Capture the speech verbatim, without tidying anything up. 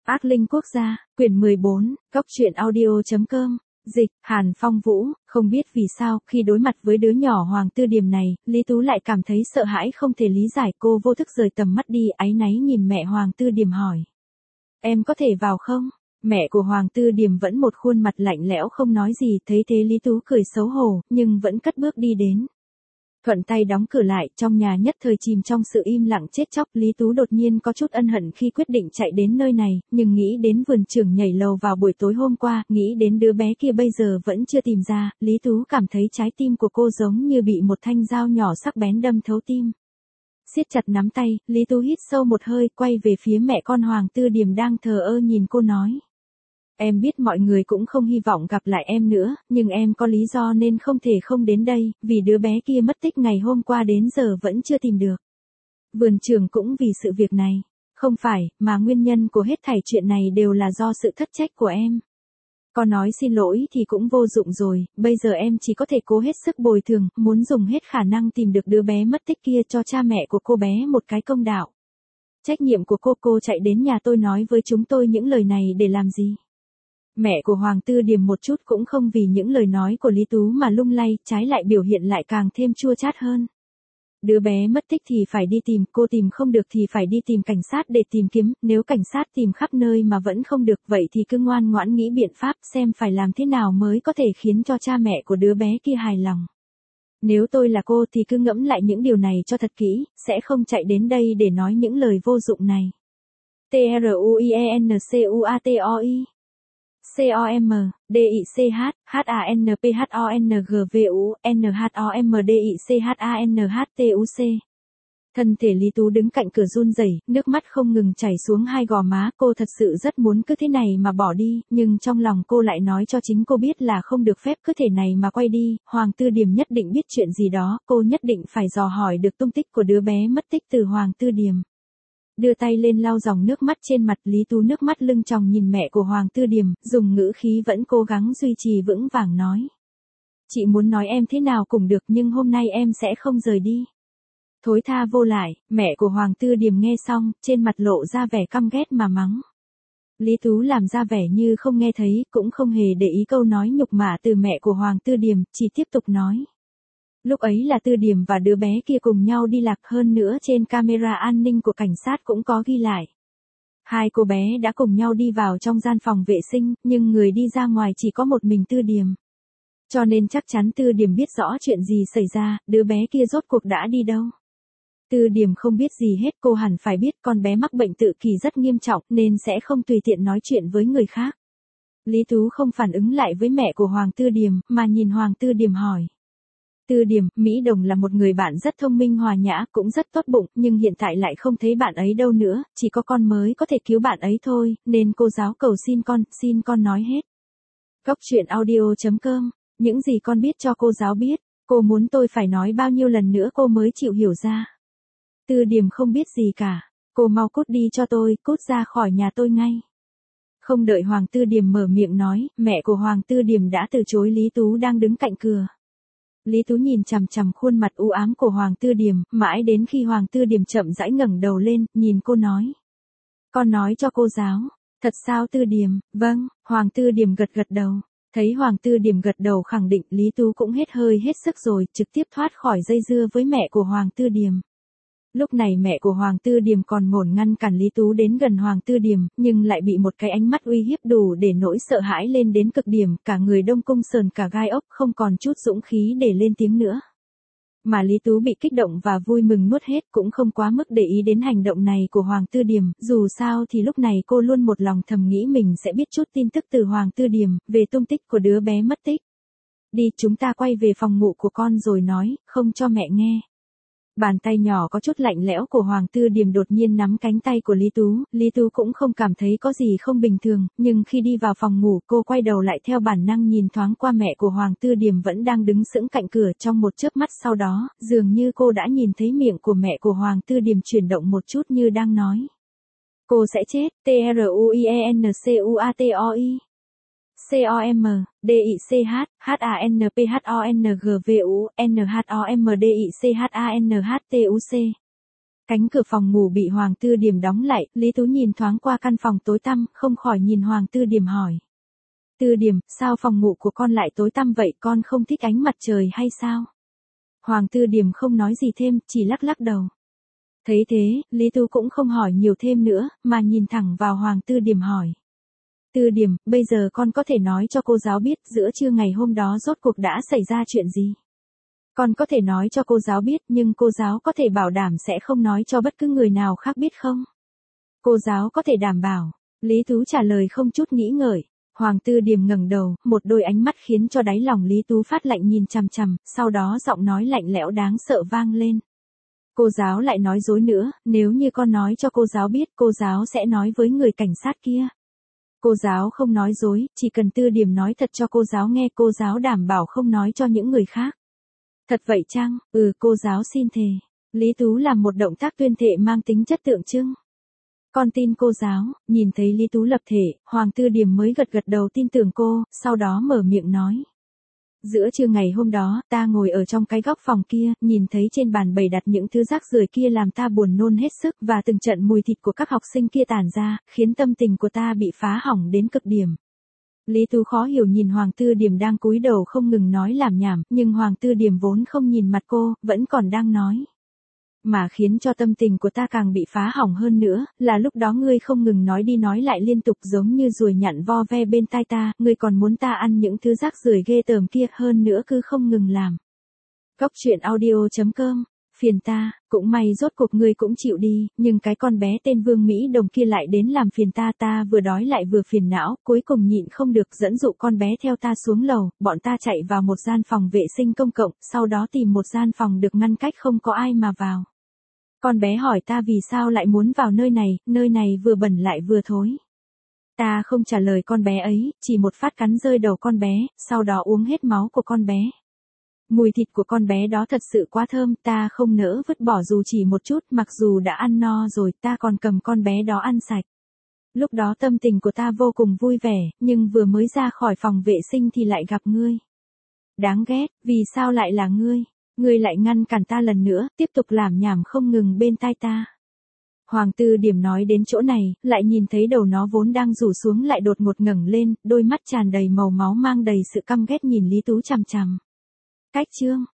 Ác linh quốc gia, quyển mười bốn, góc truyện audio.com, dịch, Hàn Phong Vũ, không biết vì sao, khi đối mặt với đứa nhỏ Hoàng Tư Điềm này, Lý Tú lại cảm thấy sợ hãi không thể lý giải. Cô vô thức rời tầm mắt đi, áy náy nhìn mẹ Hoàng Tư Điềm hỏi. Em có thể vào không? Mẹ của Hoàng Tư Điềm vẫn một khuôn mặt lạnh lẽo không nói gì, thấy thế Lý Tú cười xấu hổ, nhưng vẫn cất bước đi đến. Thuận tay đóng cửa lại, trong nhà nhất thời chìm trong sự im lặng chết chóc. Lý Tú đột nhiên có chút ân hận khi quyết định chạy đến nơi này, nhưng nghĩ đến vườn trưởng nhảy lầu vào buổi tối hôm qua, nghĩ đến đứa bé kia bây giờ vẫn chưa tìm ra, Lý Tú cảm thấy trái tim của cô giống như bị một thanh dao nhỏ sắc bén đâm thấu tim. Siết chặt nắm tay, Lý Tú hít sâu một hơi, quay về phía mẹ con Hoàng Tư Điềm đang thờ ơ nhìn cô nói. Em biết mọi người cũng không hy vọng gặp lại em nữa, nhưng em có lý do nên không thể không đến đây, vì đứa bé kia mất tích ngày hôm qua đến giờ vẫn chưa tìm được. Vườn trưởng cũng vì sự việc này. Không phải, mà nguyên nhân của hết thảy chuyện này đều là do sự thất trách của em. Con nói xin lỗi thì cũng vô dụng rồi, bây giờ em chỉ có thể cố hết sức bồi thường, muốn dùng hết khả năng tìm được đứa bé mất tích kia cho cha mẹ của cô bé một cái công đạo. Trách nhiệm của cô, cô chạy đến nhà tôi nói với chúng tôi những lời này để làm gì? Mẹ của Hoàng Tư Điềm một chút cũng không vì những lời nói của Lý Tú mà lung lay, trái lại biểu hiện lại càng thêm chua chát hơn. Đứa bé mất tích thì phải đi tìm, cô tìm không được thì phải đi tìm cảnh sát để tìm kiếm, nếu cảnh sát tìm khắp nơi mà vẫn không được, vậy thì cứ ngoan ngoãn nghĩ biện pháp xem phải làm thế nào mới có thể khiến cho cha mẹ của đứa bé kia hài lòng. Nếu tôi là cô thì cứ ngẫm lại những điều này cho thật kỹ, sẽ không chạy đến đây để nói những lời vô dụng này. T R U I E N C U A T O I C O M, D I C H, H A N P H O N G V U, N H O M D I C H A N H T U C. Thân thể Lý Tú đứng cạnh cửa run rẩy, nước mắt không ngừng chảy xuống hai gò má. Cô thật sự rất muốn cứ thế này mà bỏ đi, nhưng trong lòng cô lại nói cho chính cô biết là không được phép cứ thể này mà quay đi. Hoàng Tư Điềm nhất định biết chuyện gì đó, cô nhất định phải dò hỏi được tung tích của đứa bé mất tích từ Hoàng Tư Điềm. Đưa tay lên lau dòng nước mắt trên mặt, Lý Tú nước mắt lưng tròng nhìn mẹ của Hoàng Tư Điềm, dùng ngữ khí vẫn cố gắng duy trì vững vàng nói. Chị muốn nói em thế nào cũng được, nhưng hôm nay em sẽ không rời đi. Thối tha vô lại, mẹ của Hoàng Tư Điềm nghe xong, trên mặt lộ ra vẻ căm ghét mà mắng. Lý Tú làm ra vẻ như không nghe thấy, cũng không hề để ý câu nói nhục mạ từ mẹ của Hoàng Tư Điềm, chỉ tiếp tục nói. Lúc ấy là Tư Điềm và đứa bé kia cùng nhau đi lạc, hơn nữa trên camera an ninh của cảnh sát cũng có ghi lại. Hai cô bé đã cùng nhau đi vào trong gian phòng vệ sinh, nhưng người đi ra ngoài chỉ có một mình Tư Điềm. Cho nên chắc chắn Tư Điềm biết rõ chuyện gì xảy ra, đứa bé kia rốt cuộc đã đi đâu. Tư Điềm không biết gì hết, cô hẳn phải biết con bé mắc bệnh tự kỷ rất nghiêm trọng nên sẽ không tùy tiện nói chuyện với người khác. Lý Tú không phản ứng lại với mẹ của Hoàng Tư Điềm, mà nhìn Hoàng Tư Điềm hỏi. Tư Điềm, Mỹ Đồng là một người bạn rất thông minh hòa nhã, cũng rất tốt bụng, nhưng hiện tại lại không thấy bạn ấy đâu nữa, chỉ có con mới có thể cứu bạn ấy thôi, nên cô giáo cầu xin con, xin con nói hết. Góc truyện audio.com, những gì con biết cho cô giáo biết, cô muốn tôi phải nói bao nhiêu lần nữa cô mới chịu hiểu ra. Tư Điềm không biết gì cả, cô mau cút đi cho tôi, cút ra khỏi nhà tôi ngay. Không đợi Hoàng Tư Điềm mở miệng nói, mẹ của Hoàng Tư Điềm đã từ chối. Lý Tú đang đứng cạnh cửa. Lý Tú nhìn chằm chằm khuôn mặt u ám của Hoàng Tư Điềm, mãi đến khi Hoàng Tư Điềm chậm rãi ngẩng đầu lên, nhìn cô nói. Con nói cho cô giáo, thật sao Tư Điềm? Vâng, Hoàng Tư Điềm gật gật đầu. Thấy Hoàng Tư Điềm gật đầu khẳng định, Lý Tú cũng hết hơi hết sức rồi, trực tiếp thoát khỏi dây dưa với mẹ của Hoàng Tư Điềm. Lúc này mẹ của Hoàng Tư Điềm còn ngổn ngăn cản Lý Tú đến gần Hoàng Tư Điềm, nhưng lại bị một cái ánh mắt uy hiếp đủ để nỗi sợ hãi lên đến cực điểm, cả người đông cung sờn cả gai ốc, không còn chút dũng khí để lên tiếng nữa. Mà Lý Tú bị kích động và vui mừng nuốt hết, cũng không quá mức để ý đến hành động này của Hoàng Tư Điềm, dù sao thì lúc này cô luôn một lòng thầm nghĩ mình sẽ biết chút tin tức từ Hoàng Tư Điềm, về tung tích của đứa bé mất tích. Đi, chúng ta quay về phòng ngủ của con rồi nói, không cho mẹ nghe. Bàn tay nhỏ có chút lạnh lẽo của Hoàng Tư Điềm đột nhiên nắm cánh tay của Lý Tú, Lý Tú cũng không cảm thấy có gì không bình thường, nhưng khi đi vào phòng ngủ cô quay đầu lại theo bản năng nhìn thoáng qua mẹ của Hoàng Tư Điềm vẫn đang đứng sững cạnh cửa. Trong một chớp mắt sau đó, dường như cô đã nhìn thấy miệng của mẹ của Hoàng Tư Điềm chuyển động một chút như đang nói. Cô sẽ chết, T R U I E N C U A T O I C O M, D I C H, H A N P H O N G V U, N H O M D I C H A N H T U C. Cánh cửa phòng ngủ bị Hoàng Tư Điểm đóng lại, Lý Tú nhìn thoáng qua căn phòng tối tăm, không khỏi nhìn Hoàng Tư Điểm hỏi. Tư Điểm, sao phòng ngủ của con lại tối tăm vậy, con không thích ánh mặt trời hay sao? Hoàng Tư Điểm không nói gì thêm, chỉ lắc lắc đầu. Thấy thế, Lý Tú cũng không hỏi nhiều thêm nữa, mà nhìn thẳng vào Hoàng Tư Điểm hỏi. Tư Điểm, bây giờ con có thể nói cho cô giáo biết giữa trưa ngày hôm đó rốt cuộc đã xảy ra chuyện gì? Con có thể nói cho cô giáo biết nhưng cô giáo có thể bảo đảm sẽ không nói cho bất cứ người nào khác biết không? Cô giáo có thể đảm bảo. Lý Tú trả lời không chút nghĩ ngợi. Hoàng Tư Điểm ngẩng đầu, một đôi ánh mắt khiến cho đáy lòng Lý Tú phát lạnh nhìn chằm chằm, sau đó giọng nói lạnh lẽo đáng sợ vang lên. Cô giáo lại nói dối nữa, nếu như con nói cho cô giáo biết, cô giáo sẽ nói với người cảnh sát kia. Cô giáo không nói dối, chỉ cần Tư Điểm nói thật cho cô giáo nghe, cô giáo đảm bảo không nói cho những người khác. Thật vậy chăng? Ừ, cô giáo xin thề. Lý Tú làm một động tác tuyên thệ mang tính chất tượng trưng. Con tin cô giáo. Nhìn thấy Lý Tú lập thể, Hoàng Tư Điểm mới gật gật đầu tin tưởng cô, sau đó mở miệng nói. Giữa trưa ngày hôm đó, ta ngồi ở trong cái góc phòng kia, nhìn thấy trên bàn bày đặt những thứ rác rưởi kia làm ta buồn nôn hết sức, và từng trận mùi thịt của các học sinh kia tản ra, khiến tâm tình của ta bị phá hỏng đến cực điểm. Lý Tú khó hiểu nhìn Hoàng Tư Điểm đang cúi đầu không ngừng nói lảm nhảm, nhưng Hoàng Tư Điểm vốn không nhìn mặt cô, vẫn còn đang nói. Mà khiến cho tâm tình của ta càng bị phá hỏng hơn nữa, là lúc đó ngươi không ngừng nói đi nói lại liên tục giống như ruồi nhặn vo ve bên tai ta, ngươi còn muốn ta ăn những thứ rác rưởi ghê tởm kia hơn nữa cứ không ngừng làm. Góc truyện audio chấm com, phiền ta, cũng may rốt cuộc ngươi cũng chịu đi, nhưng cái con bé tên Vương Mỹ Đồng kia lại đến làm phiền ta, ta vừa đói lại vừa phiền não, cuối cùng nhịn không được dẫn dụ con bé theo ta xuống lầu, bọn ta chạy vào một gian phòng vệ sinh công cộng, sau đó tìm một gian phòng được ngăn cách không có ai mà vào. Con bé hỏi ta vì sao lại muốn vào nơi này, nơi này vừa bẩn lại vừa thối. Ta không trả lời con bé ấy, chỉ một phát cắn rơi đầu con bé, sau đó uống hết máu của con bé. Mùi thịt của con bé đó thật sự quá thơm, ta không nỡ vứt bỏ dù chỉ một chút, mặc dù đã ăn no rồi, ta còn cầm con bé đó ăn sạch. Lúc đó tâm tình của ta vô cùng vui vẻ, nhưng vừa mới ra khỏi phòng vệ sinh thì lại gặp ngươi. Đáng ghét, vì sao lại là ngươi? Ngươi lại ngăn cản ta lần nữa, tiếp tục lảm nhảm không ngừng bên tai ta. Hoàng Tư Điểm nói đến chỗ này, lại nhìn thấy đầu nó vốn đang rủ xuống lại đột ngột ngẩng lên, đôi mắt tràn đầy màu máu mang đầy sự căm ghét nhìn Lý Tú chằm chằm. Cách chương